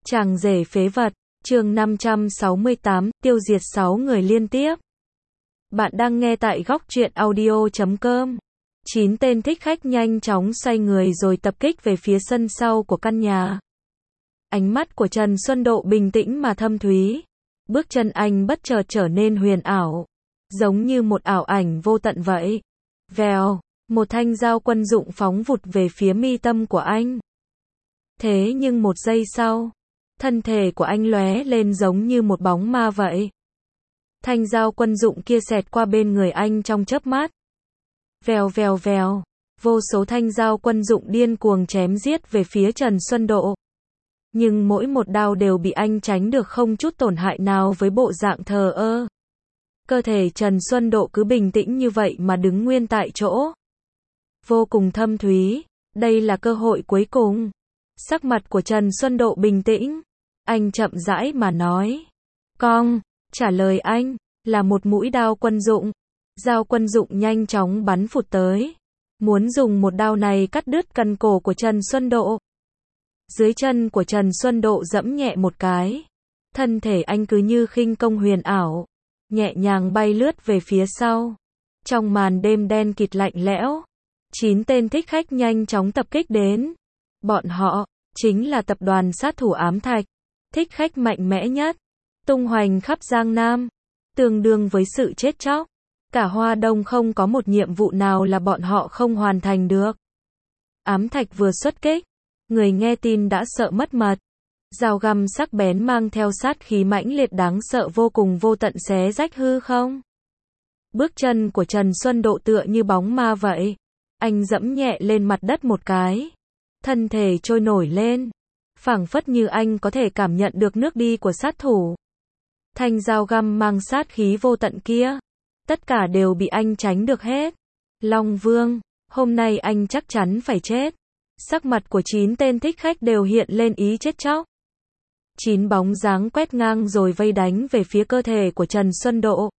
Chàng rể phế vật, chương 568, tiêu diệt 6 người liên tiếp. Bạn đang nghe tại góc truyện audio.com. 9 tên thích khách nhanh chóng xoay người rồi tập kích về phía sân sau của căn nhà. Ánh mắt của Trần Xuân Độ bình tĩnh mà thâm thúy. Bước chân anh bất chợt trở nên huyền ảo, giống như một ảo ảnh vô tận vậy. Vèo, một thanh dao quân dụng phóng vụt về phía mi tâm của anh. Thế nhưng một giây sau, thân thể của anh lóe lên giống như một bóng ma vậy. Thanh dao quân dụng kia xẹt qua bên người anh trong chớp mắt. Vèo vèo vèo, vô số thanh dao quân dụng điên cuồng chém giết về phía Trần Xuân Độ. Nhưng mỗi một đao đều bị anh tránh được không chút tổn hại nào với bộ dạng thờ ơ. Cơ thể Trần Xuân Độ cứ bình tĩnh như vậy mà đứng nguyên tại chỗ. Vô cùng thâm thúy, đây là cơ hội cuối cùng. Sắc mặt của Trần Xuân Độ bình tĩnh. Anh chậm rãi mà nói. Cong, trả lời anh, là một mũi đao quân dụng. Dao quân dụng nhanh chóng bắn phụt tới. Muốn dùng một đao này cắt đứt cần cổ của Trần Xuân Độ. Dưới chân của Trần Xuân Độ giẫm nhẹ một cái. Thân thể anh cứ như khinh công huyền ảo. Nhẹ nhàng bay lướt về phía sau. Trong màn đêm đen kịt lạnh lẽo, 9 tên thích khách nhanh chóng tập kích đến. Bọn họ, chính là tập đoàn sát thủ ám thạch. Thích khách mạnh mẽ nhất, tung hoành khắp Giang Nam, tương đương với sự chết chóc. Cả Hoa Đông không có một nhiệm vụ nào là bọn họ không hoàn thành được. Ám thạch vừa xuất kích, người nghe tin đã sợ mất mật. Dao găm sắc bén mang theo sát khí mãnh liệt đáng sợ vô cùng vô tận xé rách hư không. Bước chân của Trần Xuân Độ tựa như bóng ma vậy. Anh giẫm nhẹ lên mặt đất một cái. Thân thể trôi nổi lên. Phảng phất như anh có thể cảm nhận được nước đi của sát thủ. Thanh dao găm mang sát khí vô tận kia. Tất cả đều bị anh tránh được hết. Long Vương, hôm nay anh chắc chắn phải chết. Sắc mặt của 9 tên thích khách đều hiện lên ý chết chóc. 9 bóng dáng quét ngang rồi vây đánh về phía cơ thể của Trần Xuân Độ.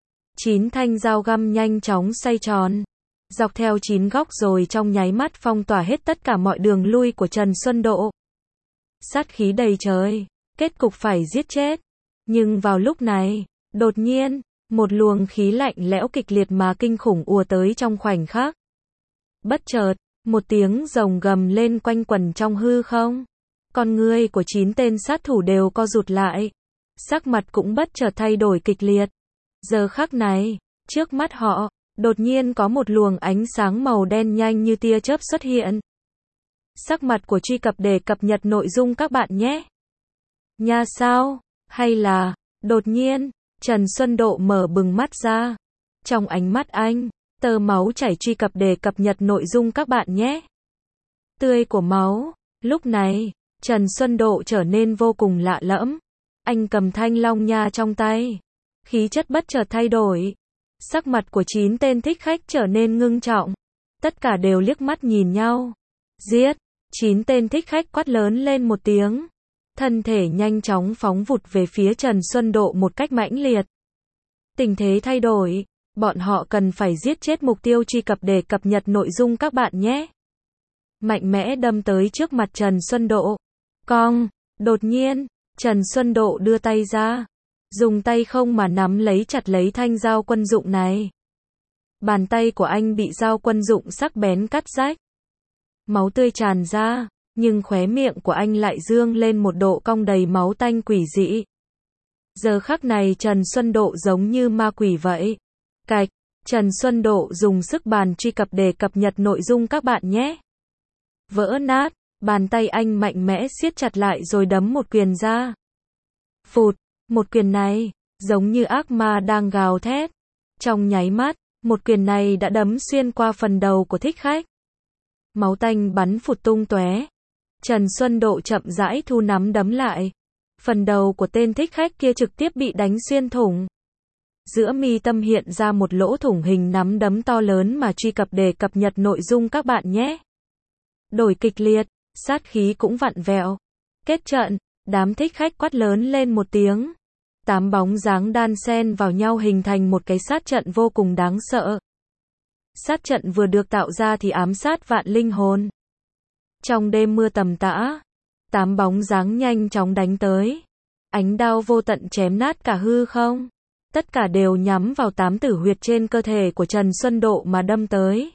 9 thanh dao găm nhanh chóng xoay tròn. Dọc theo 9 góc rồi trong nháy mắt phong tỏa hết tất cả mọi đường lui của Trần Xuân Độ. Sát khí đầy trời, kết cục phải giết chết. Nhưng vào lúc này, đột nhiên, một luồng khí lạnh lẽo kịch liệt mà kinh khủng ùa tới trong khoảnh khắc. Bất chợt, một tiếng rồng gầm lên quanh quẩn trong hư không. Con ngươi của 9 tên sát thủ đều co rụt lại. Sắc mặt cũng bất chợt thay đổi kịch liệt. Giờ khắc này, trước mắt họ, đột nhiên có một luồng ánh sáng màu đen nhanh như tia chớp xuất hiện. Sắc mặt của truy cập để cập nhật nội dung các bạn nhé. Nha sao? Hay là, đột nhiên, Trần Xuân Độ mở bừng mắt ra. Trong ánh mắt anh, tơ máu chảy truy cập để cập nhật nội dung các bạn nhé. Tươi của máu. Lúc này, Trần Xuân Độ trở nên vô cùng lạ lẫm. Anh cầm thanh long nha trong tay. Khí chất bất chợt thay đổi. Sắc mặt của 9 tên thích khách trở nên ngưng trọng. Tất cả đều liếc mắt nhìn nhau. Giết! 9 tên thích khách quát lớn lên một tiếng. Thân thể nhanh chóng phóng vụt về phía Trần Xuân Độ một cách mãnh liệt. Tình thế thay đổi. Bọn họ cần phải giết chết mục tiêu truy cập để cập nhật nội dung các bạn nhé. Mạnh mẽ đâm tới trước mặt Trần Xuân Độ. Cong! Đột nhiên, Trần Xuân Độ đưa tay ra. Dùng tay không mà nắm lấy chặt lấy thanh dao quân dụng này. Bàn tay của anh bị dao quân dụng sắc bén cắt rách. Máu tươi tràn ra, nhưng khóe miệng của anh lại dương lên một độ cong đầy máu tanh quỷ dị. Giờ khắc này Trần Xuân Độ giống như ma quỷ vậy. Cạch, Trần Xuân Độ dùng sức bàn truy cập để cập nhật nội dung các bạn nhé. Vỡ nát, bàn tay anh mạnh mẽ siết chặt lại rồi đấm một quyền ra. Phụt, một quyền này, giống như ác ma đang gào thét. Trong nháy mắt, một quyền này đã đấm xuyên qua phần đầu của thích khách. Máu tanh bắn phụt tung tóe. Trần Xuân Độ chậm rãi thu nắm đấm lại. Phần đầu của tên thích khách kia trực tiếp bị đánh xuyên thủng. Giữa mi tâm hiện ra một lỗ thủng hình nắm đấm to lớn mà truy cập để cập nhật nội dung các bạn nhé. Đổi kịch liệt, sát khí cũng vặn vẹo. Kết trận, đám thích khách quát lớn lên một tiếng. 8 bóng dáng đan xen vào nhau hình thành một cái sát trận vô cùng đáng sợ. Sát trận vừa được tạo ra thì ám sát vạn linh hồn. Trong đêm mưa tầm tã, 8 bóng dáng nhanh chóng đánh tới. Ánh đao vô tận chém nát cả hư không. Tất cả đều nhắm vào 8 tử huyệt trên cơ thể của Trần Xuân Độ mà đâm tới.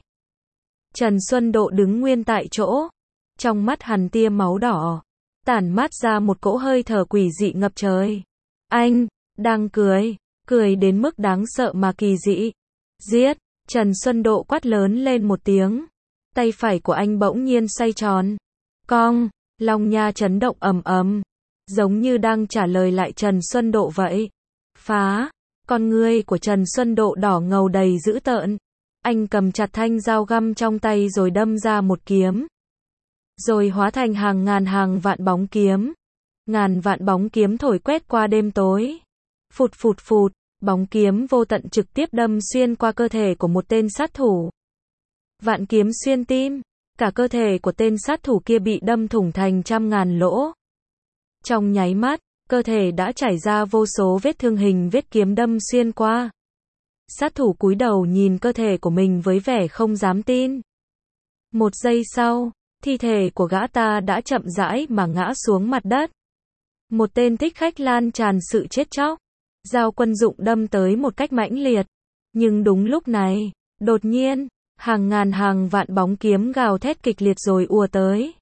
Trần Xuân Độ đứng nguyên tại chỗ. Trong mắt hắn tia máu đỏ. Tản mát ra một cỗ hơi thở quỷ dị ngập trời. Anh, đang cười. Cười đến mức đáng sợ mà kỳ dị. Giết! Trần Xuân Độ quát lớn lên một tiếng. Tay phải của anh bỗng nhiên xoay tròn. Cong! Long nha chấn động ầm ầm. Giống như đang trả lời lại Trần Xuân Độ vậy. Phá! Con ngươi của Trần Xuân Độ đỏ ngầu đầy dữ tợn. Anh cầm chặt thanh dao găm trong tay rồi đâm ra một kiếm. Rồi hóa thành hàng ngàn hàng vạn bóng kiếm. Ngàn vạn bóng kiếm thổi quét qua đêm tối. Phụt phụt phụt, bóng kiếm vô tận trực tiếp đâm xuyên qua cơ thể của một tên sát thủ. Vạn kiếm xuyên tim, cả cơ thể của tên sát thủ kia bị đâm thủng thành trăm ngàn lỗ. Trong nháy mắt, cơ thể đã trải ra vô số vết thương hình vết kiếm đâm xuyên qua. Sát thủ cúi đầu nhìn cơ thể của mình với vẻ không dám tin. Một giây sau, thi thể của gã ta đã chậm rãi mà ngã xuống mặt đất. Một tên thích khách lan tràn sự chết chóc. Dao quân dụng đâm tới một cách mãnh liệt. Nhưng đúng lúc này, đột nhiên, hàng ngàn hàng vạn bóng kiếm gào thét kịch liệt rồi ùa tới.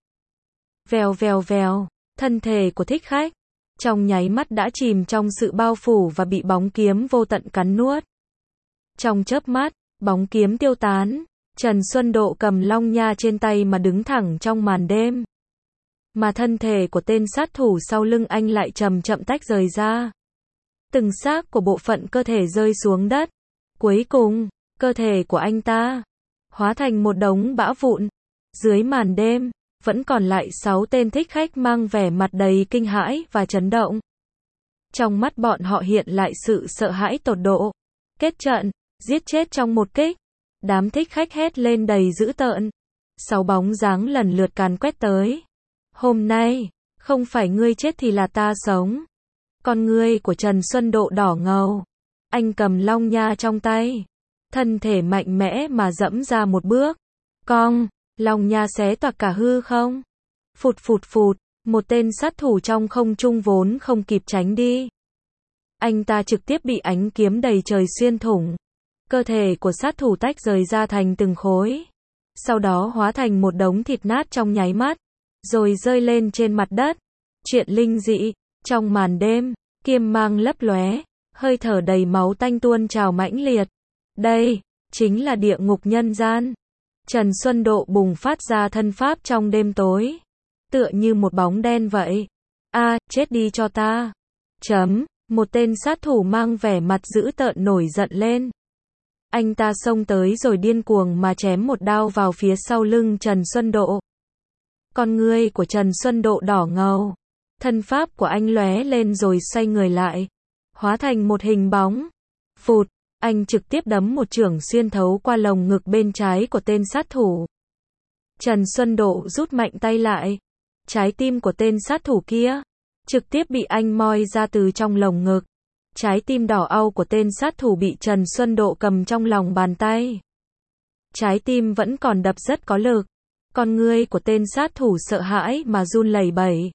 Vèo vèo vèo, thân thể của thích khách trong nháy mắt đã chìm trong sự bao phủ và bị bóng kiếm vô tận cắn nuốt. Trong chớp mắt, bóng kiếm tiêu tán, Trần Xuân Độ cầm long nha trên tay mà đứng thẳng trong màn đêm. Mà thân thể của tên sát thủ sau lưng anh lại chậm chậm tách rời ra. Từng xác của bộ phận cơ thể rơi xuống đất. Cuối cùng, cơ thể của anh ta hóa thành một đống bã vụn. Dưới màn đêm, vẫn còn lại 6 tên thích khách mang vẻ mặt đầy kinh hãi và chấn động. Trong mắt bọn họ hiện lại sự sợ hãi tột độ. Kết trận, giết chết trong một kích. Đám thích khách hét lên đầy dữ tợn. 6 bóng dáng lần lượt càn quét tới. Hôm nay, không phải ngươi chết thì là ta sống. Con ngươi của Trần Xuân Độ đỏ ngầu. Anh cầm long nha trong tay. Thân thể mạnh mẽ mà dẫm ra một bước. Cong, long nha xé toạc cả hư không. Phụt phụt phụt, một tên sát thủ trong không trung vốn không kịp tránh đi. Anh ta trực tiếp bị ánh kiếm đầy trời xuyên thủng. Cơ thể của sát thủ tách rời ra thành từng khối. Sau đó hóa thành một đống thịt nát trong nháy mắt. Rồi rơi lên trên mặt đất. Chuyện linh dị. Trong màn đêm, kiếm mang lấp lóe, hơi thở đầy máu tanh tuôn trào mãnh liệt. Đây, chính là địa ngục nhân gian. Trần Xuân Độ bùng phát ra thân pháp trong đêm tối. Tựa như một bóng đen vậy. Chết đi cho ta. Một tên sát thủ mang vẻ mặt dữ tợn nổi giận lên. Anh ta xông tới rồi điên cuồng mà chém một đao vào phía sau lưng Trần Xuân Độ. Con ngươi của Trần Xuân Độ đỏ ngầu. Thân pháp của anh lóe lên rồi xoay người lại. Hóa thành một hình bóng. Phụt, anh trực tiếp đấm một chưởng xuyên thấu qua lồng ngực bên trái của tên sát thủ. Trần Xuân Độ rút mạnh tay lại. Trái tim của tên sát thủ kia trực tiếp bị anh moi ra từ trong lồng ngực. Trái tim đỏ au của tên sát thủ bị Trần Xuân Độ cầm trong lòng bàn tay. Trái tim vẫn còn đập rất có lực. Con ngươi của tên sát thủ sợ hãi mà run lẩy bẩy.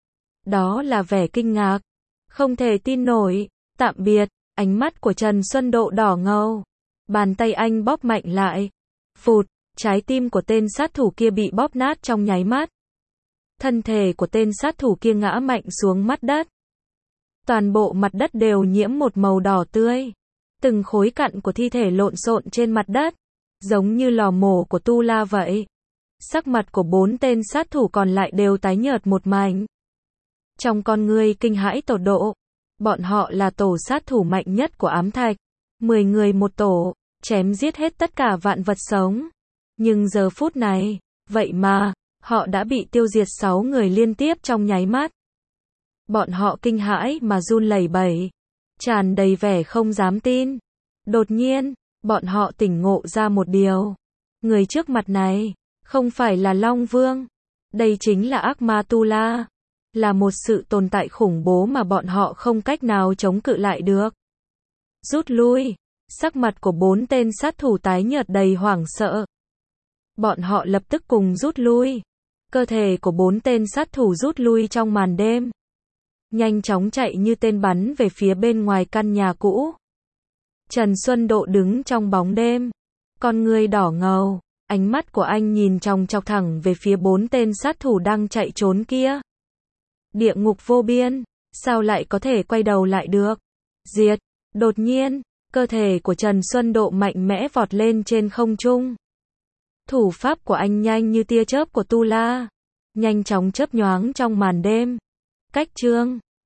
Đó là vẻ kinh ngạc. Không thể tin nổi. Tạm biệt. Ánh mắt của Trần Xuân Độ đỏ ngầu. Bàn tay anh bóp mạnh lại. Phụt. Trái tim của tên sát thủ kia bị bóp nát trong nháy mắt. Thân thể của tên sát thủ kia ngã mạnh xuống mặt đất. Toàn bộ mặt đất đều nhiễm một màu đỏ tươi. Từng khối cặn của thi thể lộn xộn trên mặt đất. Giống như lò mổ của Tu La vậy. Sắc mặt của 4 tên sát thủ còn lại đều tái nhợt một mảnh. Trong con ngươi kinh hãi tột độ. Bọn họ là tổ sát thủ mạnh nhất của ám thạch. 10 người một tổ, chém giết hết tất cả vạn vật sống. Nhưng giờ phút này, vậy mà, họ đã bị tiêu diệt 6 người liên tiếp trong nháy mắt. Bọn họ kinh hãi mà run lẩy bẩy. Tràn đầy vẻ không dám tin. Đột nhiên, bọn họ tỉnh ngộ ra một điều. Người trước mặt này, không phải là Long Vương. Đây chính là ác ma Tu La. Là một sự tồn tại khủng bố mà bọn họ không cách nào chống cự lại được. Rút lui. Sắc mặt của 4 tên sát thủ tái nhợt đầy hoảng sợ. Bọn họ lập tức cùng rút lui. Cơ thể của 4 tên sát thủ rút lui trong màn đêm. Nhanh chóng chạy như tên bắn về phía bên ngoài căn nhà cũ. Trần Xuân Độ đứng trong bóng đêm. Con ngươi đỏ ngầu. Ánh mắt của anh nhìn chòng chọc thẳng về phía 4 tên sát thủ đang chạy trốn kia. Địa ngục vô biên. Sao lại có thể quay đầu lại được? Diệt. Đột nhiên, cơ thể của Trần Xuân Độ mạnh mẽ vọt lên trên không trung. Thủ pháp của anh nhanh như tia chớp của Tu La. Nhanh chóng chớp nhoáng trong màn đêm. Cách chương